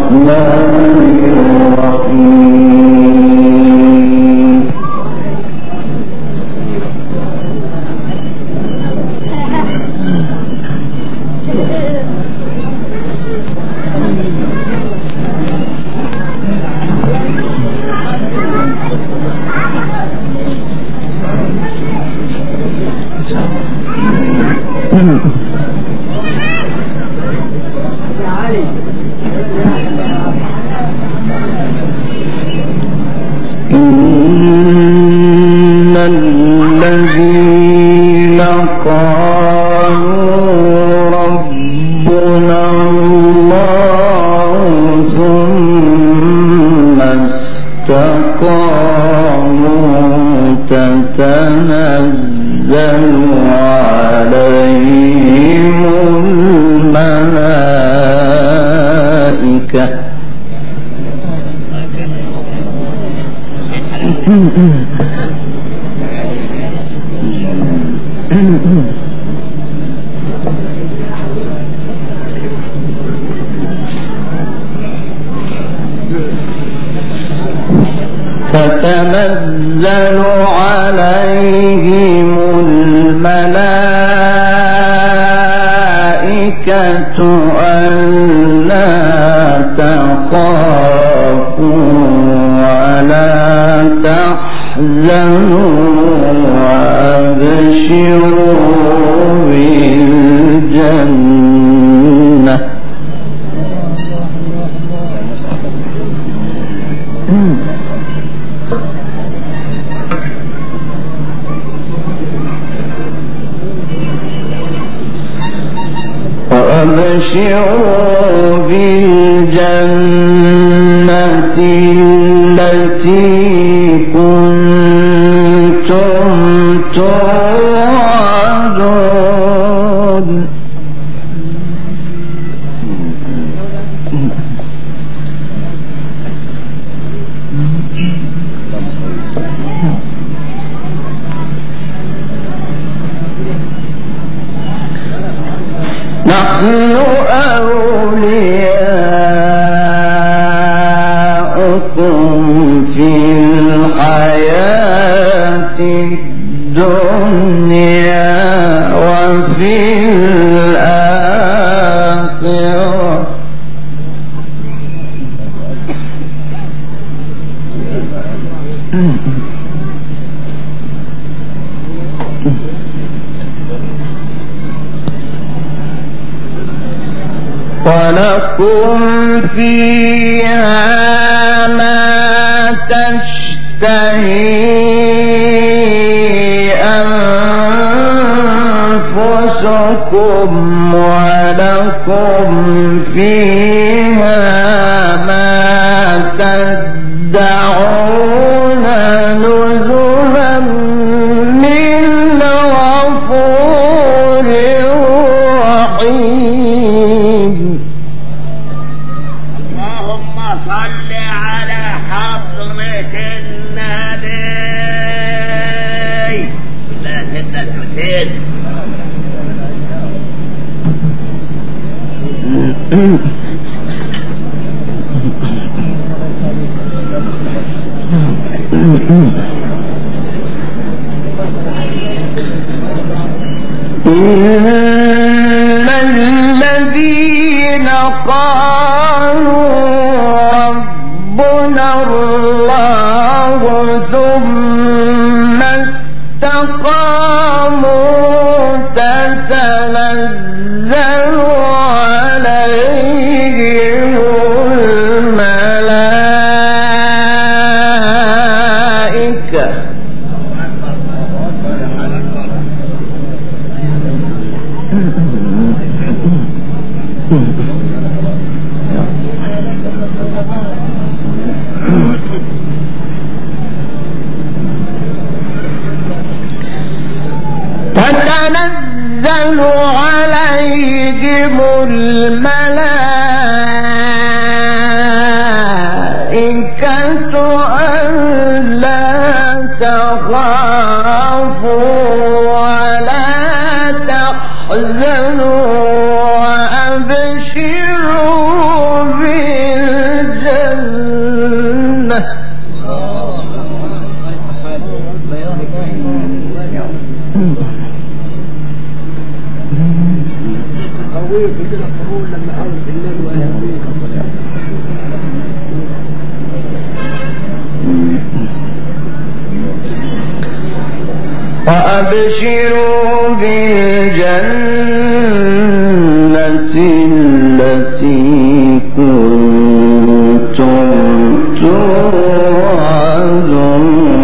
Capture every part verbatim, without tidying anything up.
إن الذين قالوا ربنا الله ثم استقاموا تتنزل عليهم الملائكة تتنزل عليهم الملائكة ألا تخافوا ولا تحزنوا وأبشروا بالجنة وأبشروا بالجنة التي كنتم توعدون نحن أولياؤكم في الحياة الدنيا وفي الآخرة ولكم فيها ما تشتهي أنفسكم ولكم فيها ما تدعون نزلا من غفور رحيم. اللهم صل على حضرة النبي. لا سيدنا الحسين. إن الذين قالوا ربنا الله ثم استقاموا تتنزل عليهم الملائكة تتنزل عليهم الملائكة ألا تخافوا ولا تحزنوا وأبشروا بالجنة وابشروا بالجنة التي كنتم توعدون.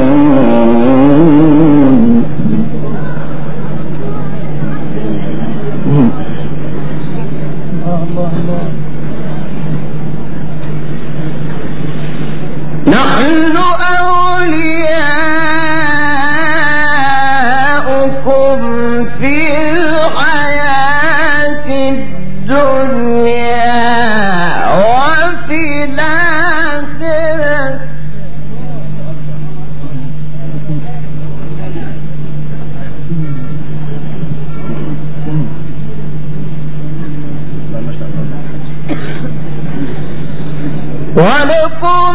نحن أولياؤكم في الحياة الدنيا وفي الآخرة ولكم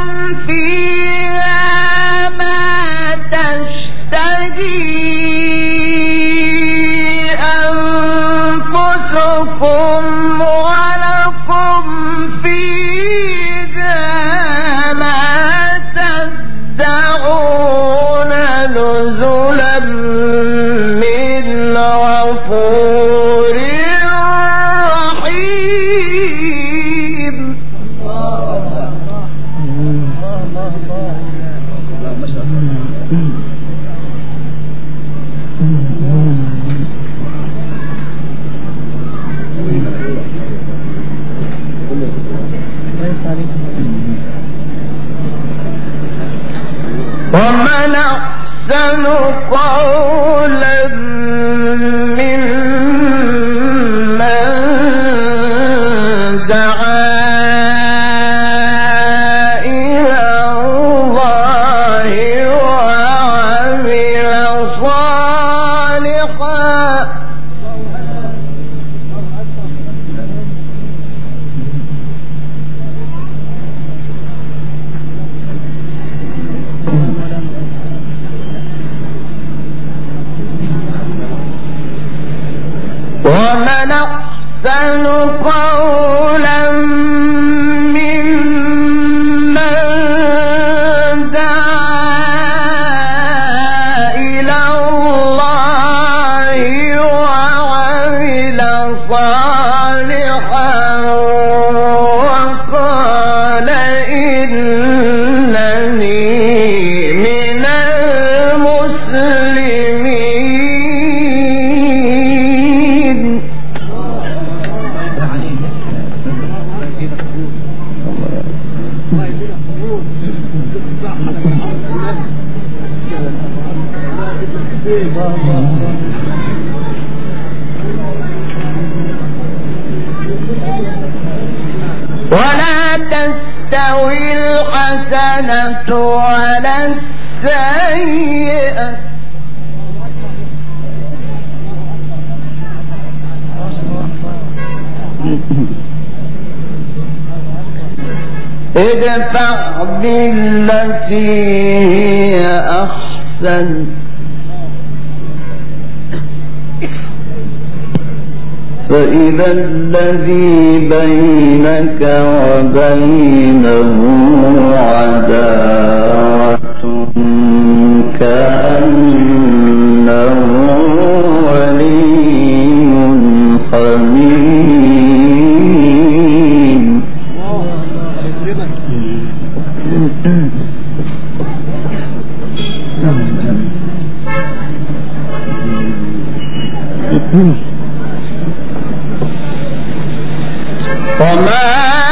فيها ما تشتهي أنفسكم ولكم فيها ما تدعون نزلا من غفور رحيم. ومن أحسن قولا ممن دعا إلى الله وعمل صالحا ومن أحسن قولا ممن دعا إلى الله وعمل صالحا وقال إنني من المسلمين. ولا تستوي الحسنة ولا السيئة ادفع بالتي هي أحسن فإذا الذي بينك وبينه عداوة كأنه ولي حميم. وما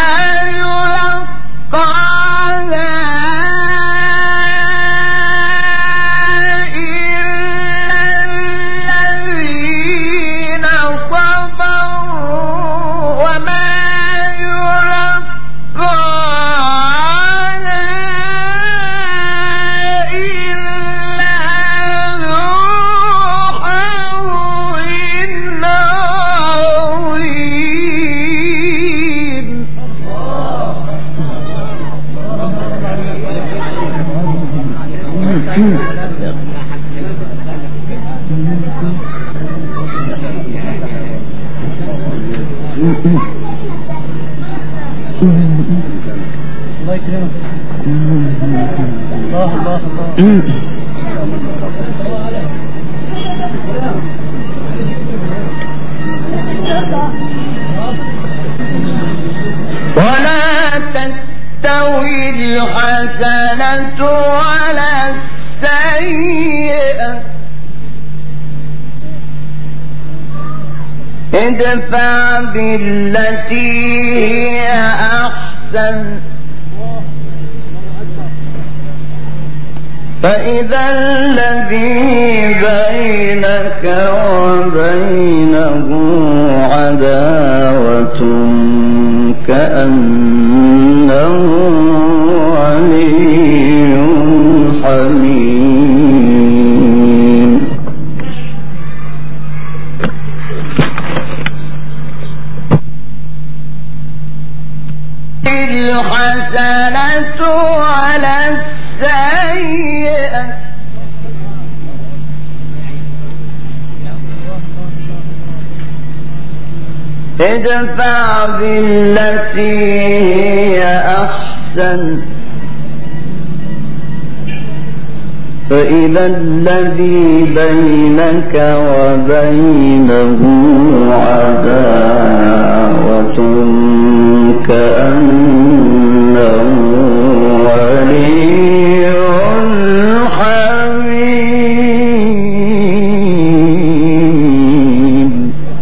يلقاها إلا الذين صبروا وما يلقاها إلا ذو حظ عظيم. الله يكرمك. الله الله الله. ادفع بالتي هي أحسن فإذا الذي بينك وبينه عداوة كأنه ولي حميم. الحسنة على السيئة ادفع بالتي هي أحسن فإذا الذي بينك وبينه عداوة كأنه ولي حميم.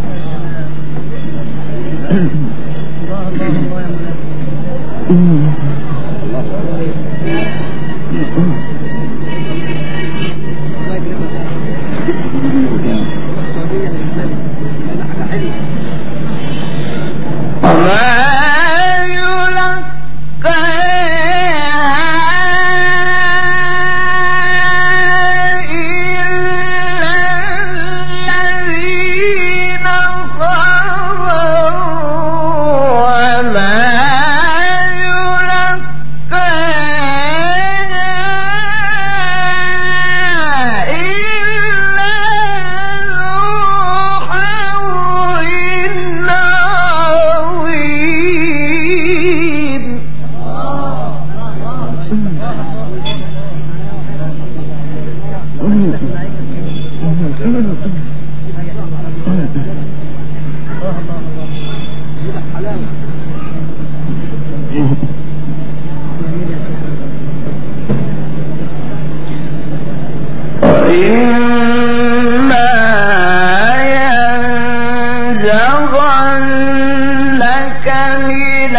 وإما ينزغنك من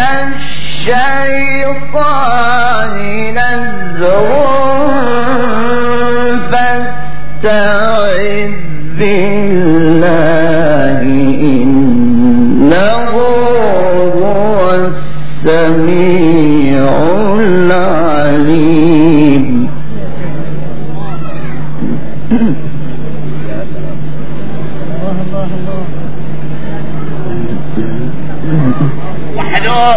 الشيطان نزغ فاستعذ بالله إنه هو السميع العليم. وحده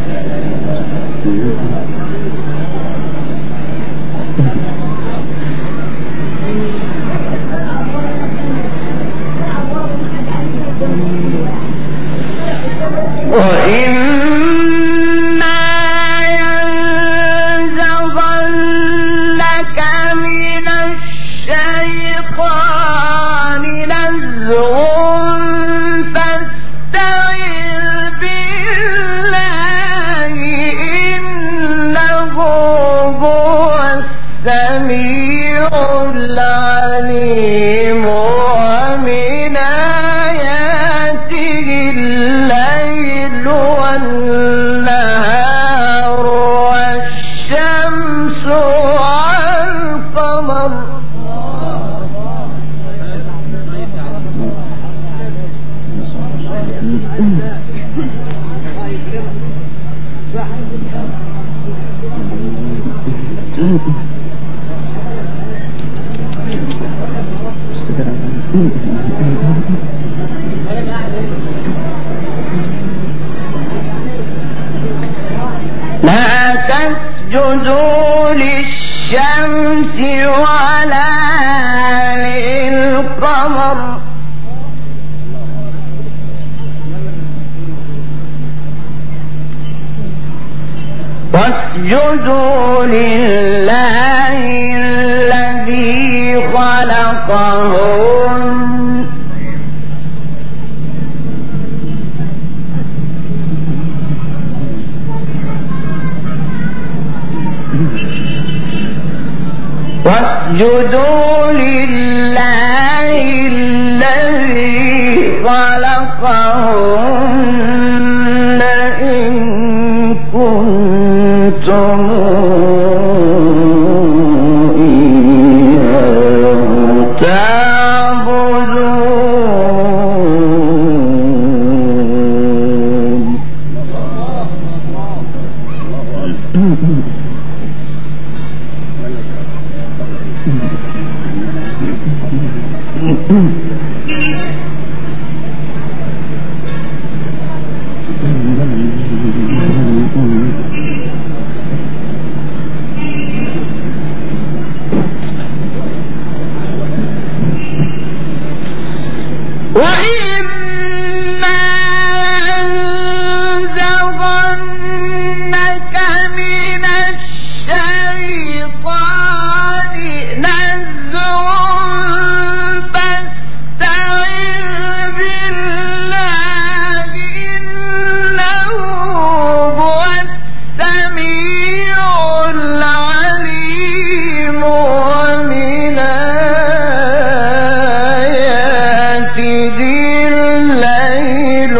وإما ينزغنك من الشيطان نزغ فاستعذ بالله إنه هو السميع العليم. ومن آياته الليل والنهار والشمس والقمر لا تسجدوا للشمس ولا للقمر واسجدوا لله الذي خلقهن واسجدوا لله الذي خلق خلقهن إن كنتم إياه تعبدون. وإما ينزغنك من الشيطان نزغ فاستعذ بالله إنه هو السميع العليم. ومن آياته الليل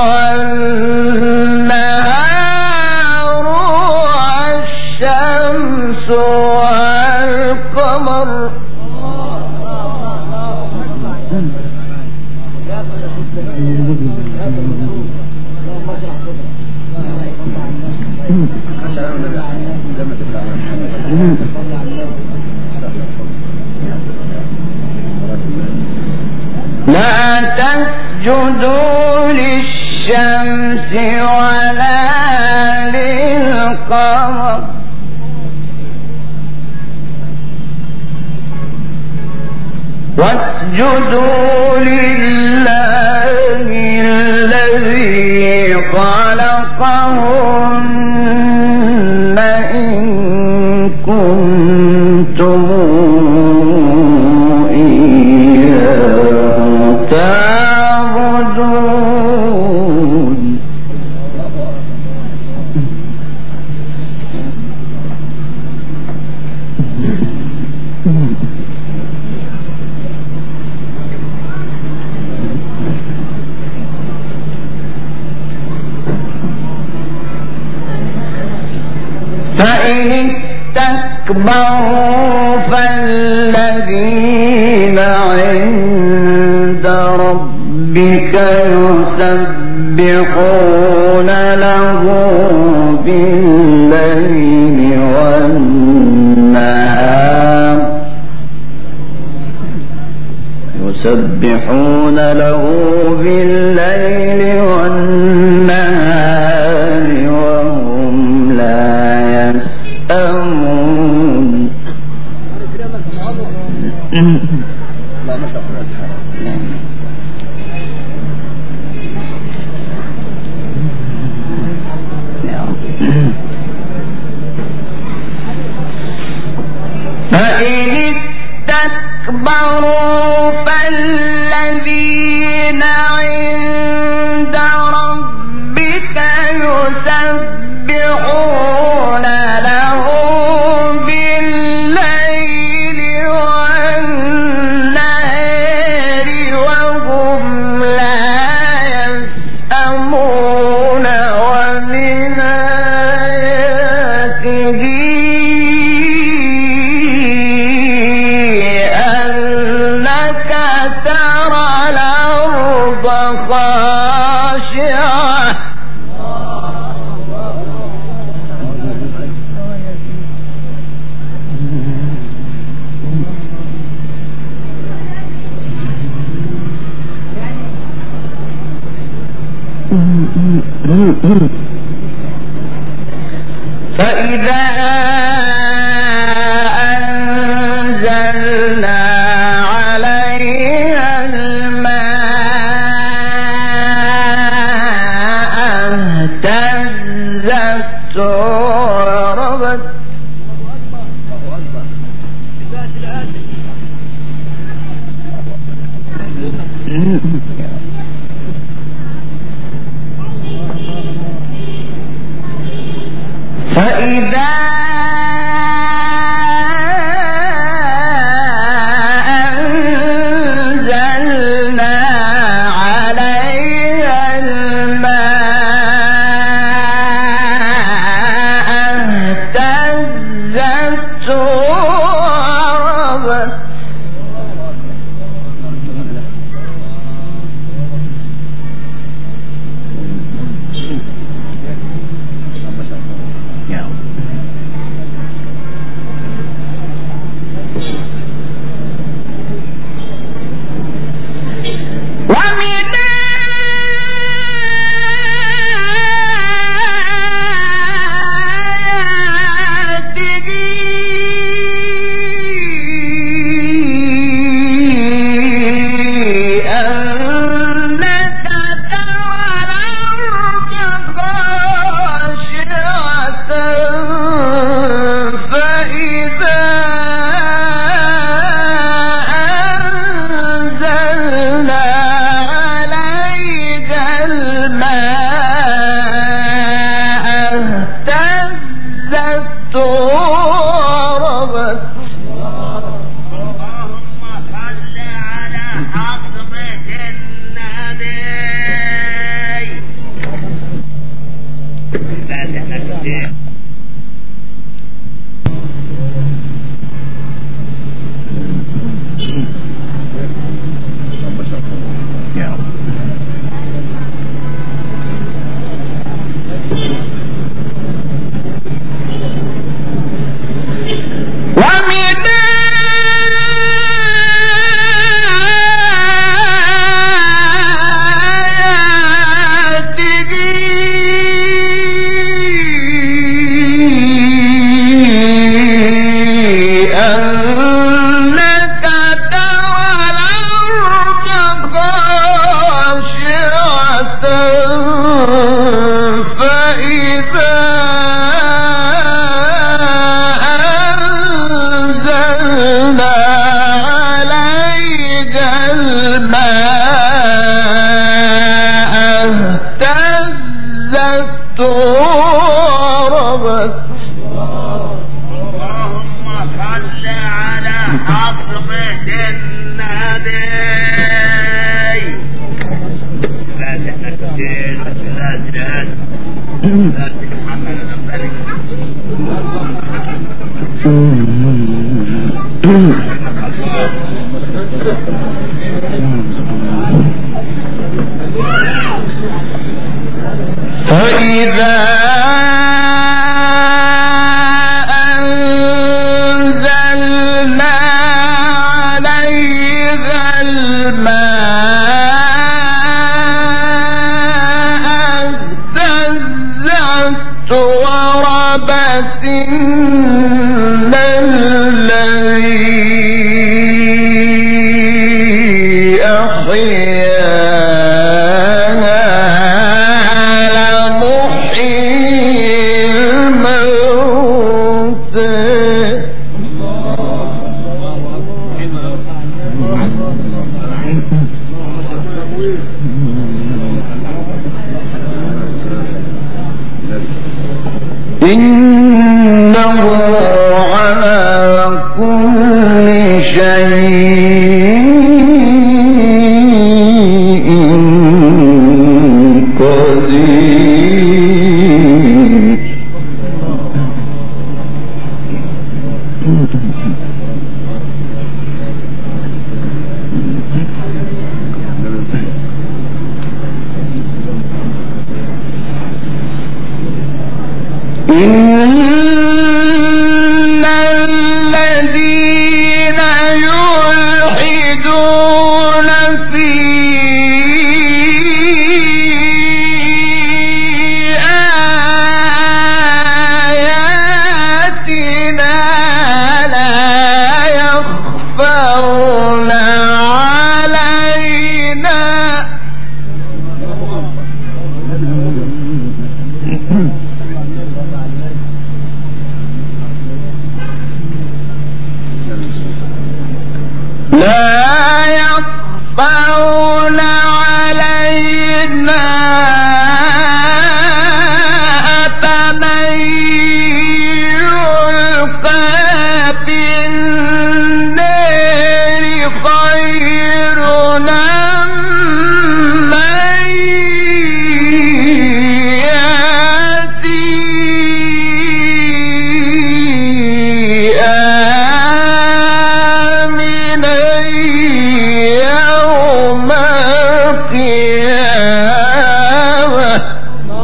والنهار والشمس والقمر. لا تسجدوا للشمس ولا للقمر واسجدوا لله الذي خلقهن إن كنتم إياه تعبدون. فإن استكبروا فالذين عند ربك يسبحون له بالليل والنهار يسبحون له بالليل والنهار وهم لا يسأمون. فإن استكبروا فالذين عند ربك يسبحون له بالليل والنهار وهم لا يسأمون. ومن آياته أنك ترى الأرض خاشعة فإذا أنزلنا عليها الماء اهتزت وربت. فإذا الماء اهتزت وربت. اللهم صل على حضرة النبي. لا تأكد لا تأكد لا تتحمل نفسك. فإذا أنزلنا عليها الماء اهتزت وربت إن الذي أحياها لمحيي الموتى. إنه على كل شيء قدير. إن الذين يلحدون في آياتنا لا يخفون علينا. لا يخفون علينا أفمن يلقى في النار خير أم من يأتي يوم القيامة.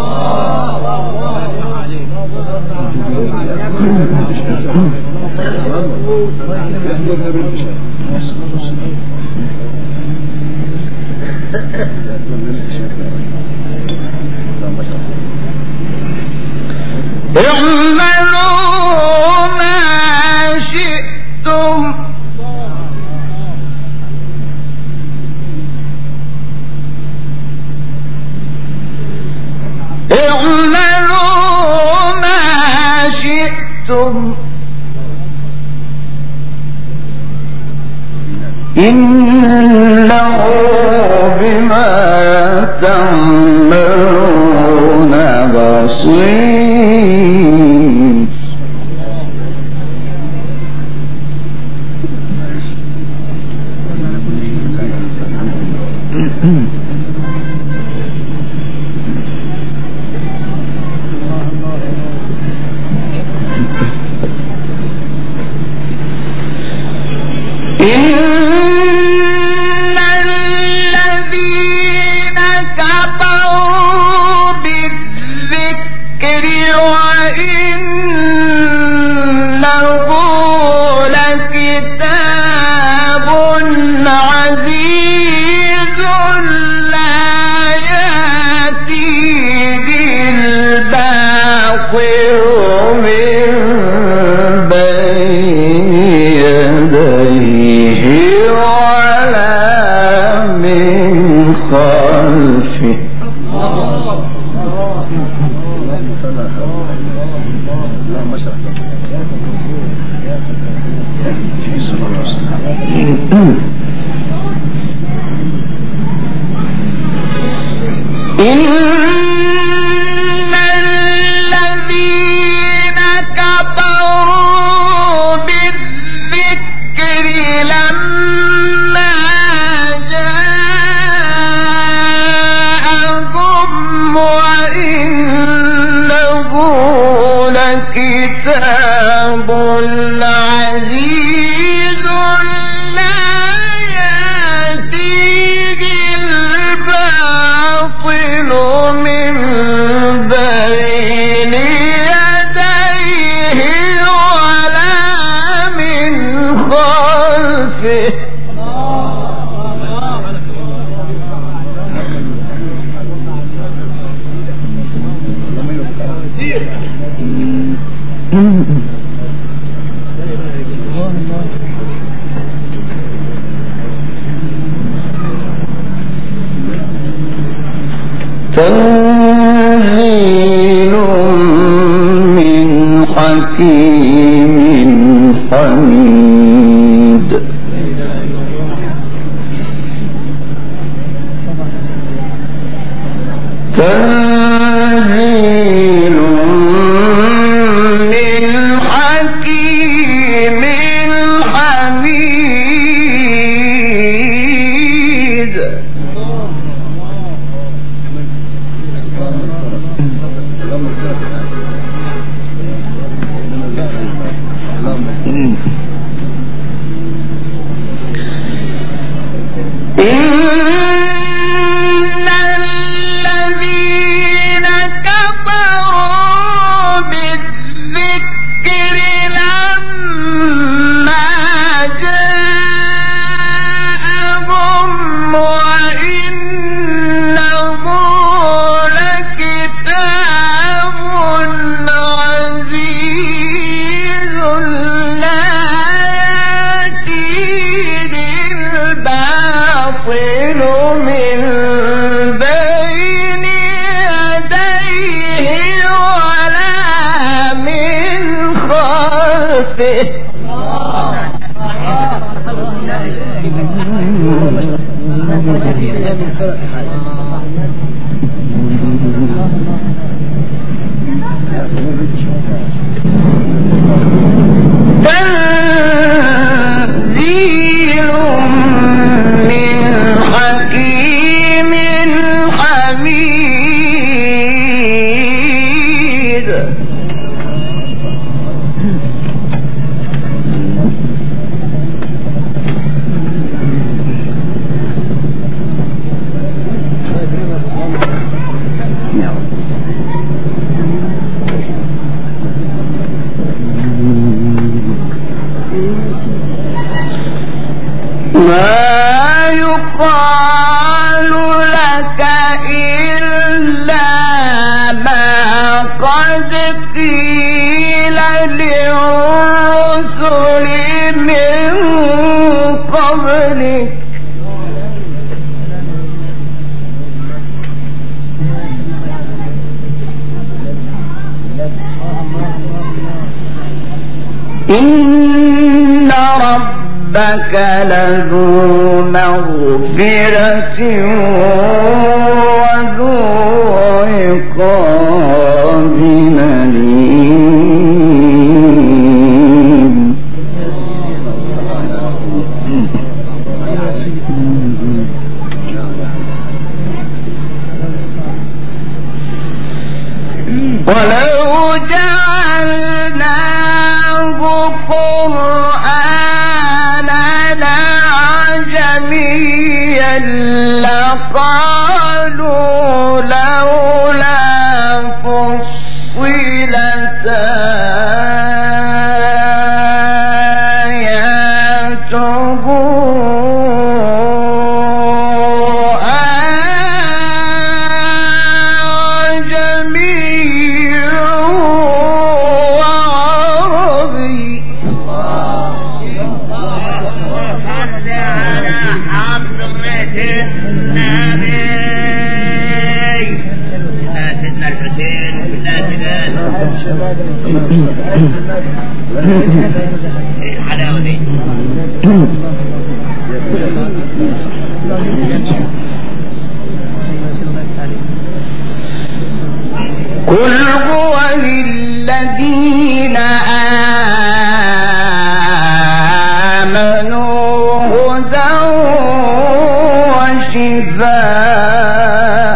اعملوا ما شئتم اعملوا ما شئتم إنه بما تعملون بصير. إن الذين كفروا بالذكر وإنه لكتاب عزيز لا يأتيه الباطل من بين يديه ولا من خلفه. حكيم حميد تنزيل من حكيم حميد إن الذين كفروا بالذكر لما جاءهم وإنه لكتاب عزيز لا يأتيه الباطل من بين يديه ولا من خلفه تنزيل من حكيم حميد ما يقال لك إلا ما قد قيل للرسل من قبلك إن ربك لذو مغفرة وذو عقاب أليم ولو جعلناه قرآنا عجميا لقالوا لولا فصلت آياته الحلاوة دي قل هو للذين آمنوا هدى وشفاء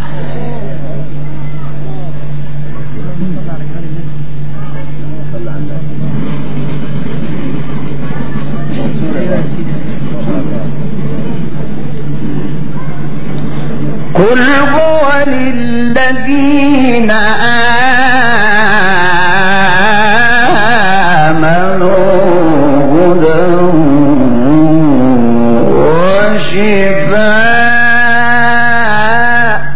قل هو للذين آمنوا هدى وشفاء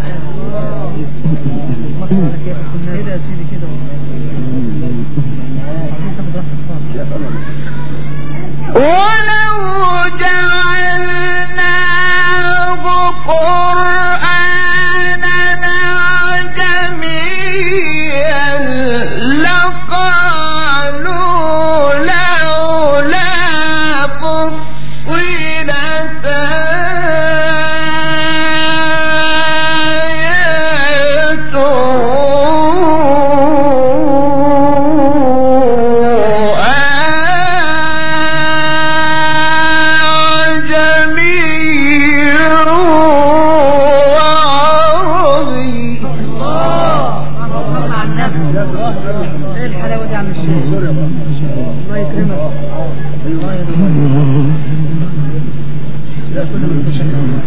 ولو جعلناه قرآنا عجميا لقالوا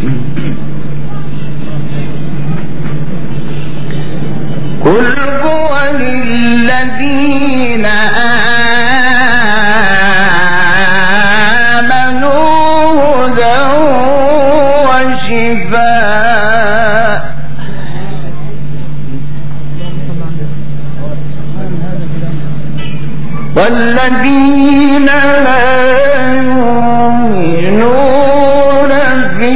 قل هو للذين آمنوا هدى وشفاء والذين لا يؤمنون في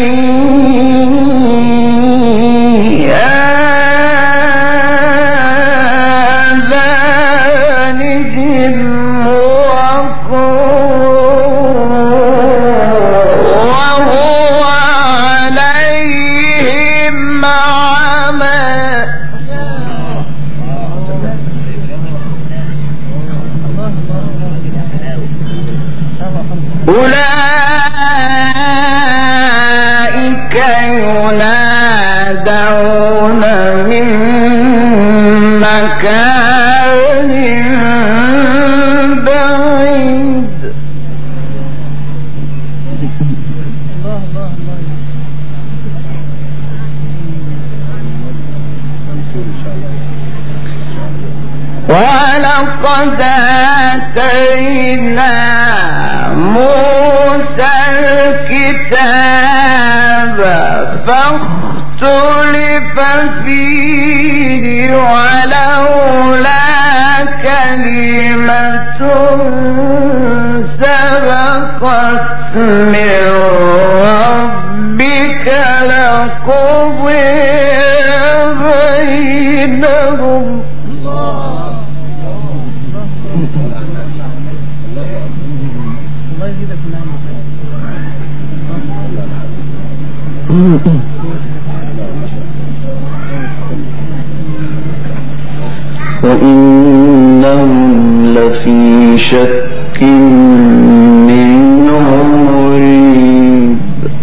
آذانهم وقر وهو عليهم عمى أولئك ينادون من مكان بعيد ولقد آتينا موسى الكتاب فاختلف فيه ولولا كلمة سبقت من ربك لقضي بينهم وإنهم لفي شك منه مريب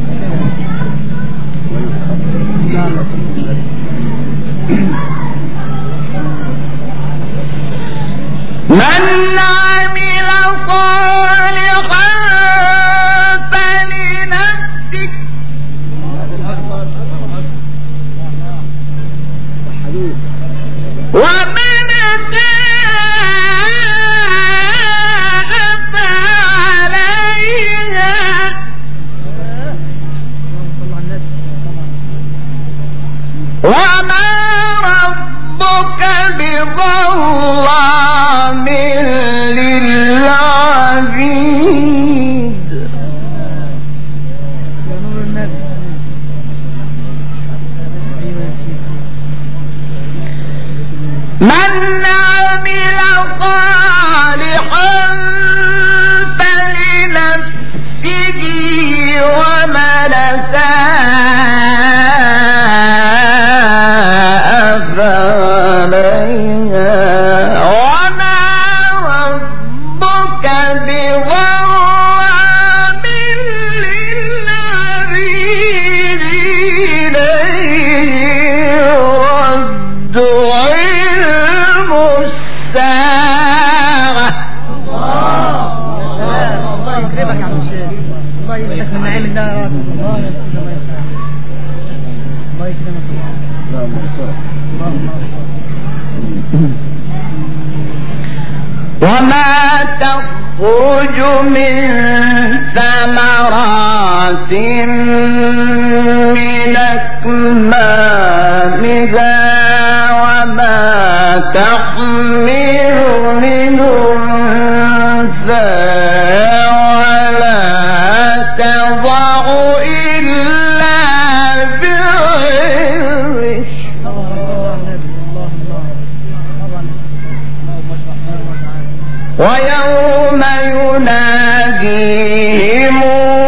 من عمل صالحا فلنفسه ومن أساء فعليها وما ربك بظلام للعبيد من عمل صالحا فلنفسه ومن أساء فعليها وما ربك بظلام للعبيد إليه رد علم الساعة. الله يكرمك يا عم الشيخ، الله يكرمك من نعيم الله يا رب. الله يكرمك. وما تخرج من ثمرات من أكمامها وما تحمل من أنثى ولا تضع إلا بعلمه ويوم يناديهم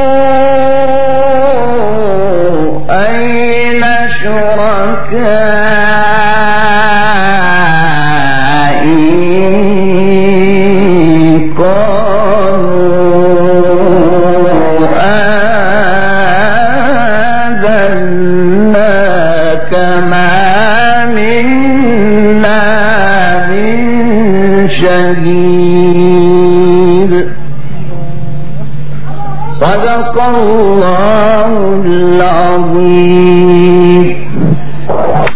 أين شركائي قالوا آذناك ما منا من شهيد. صدق صدق الله العظيم.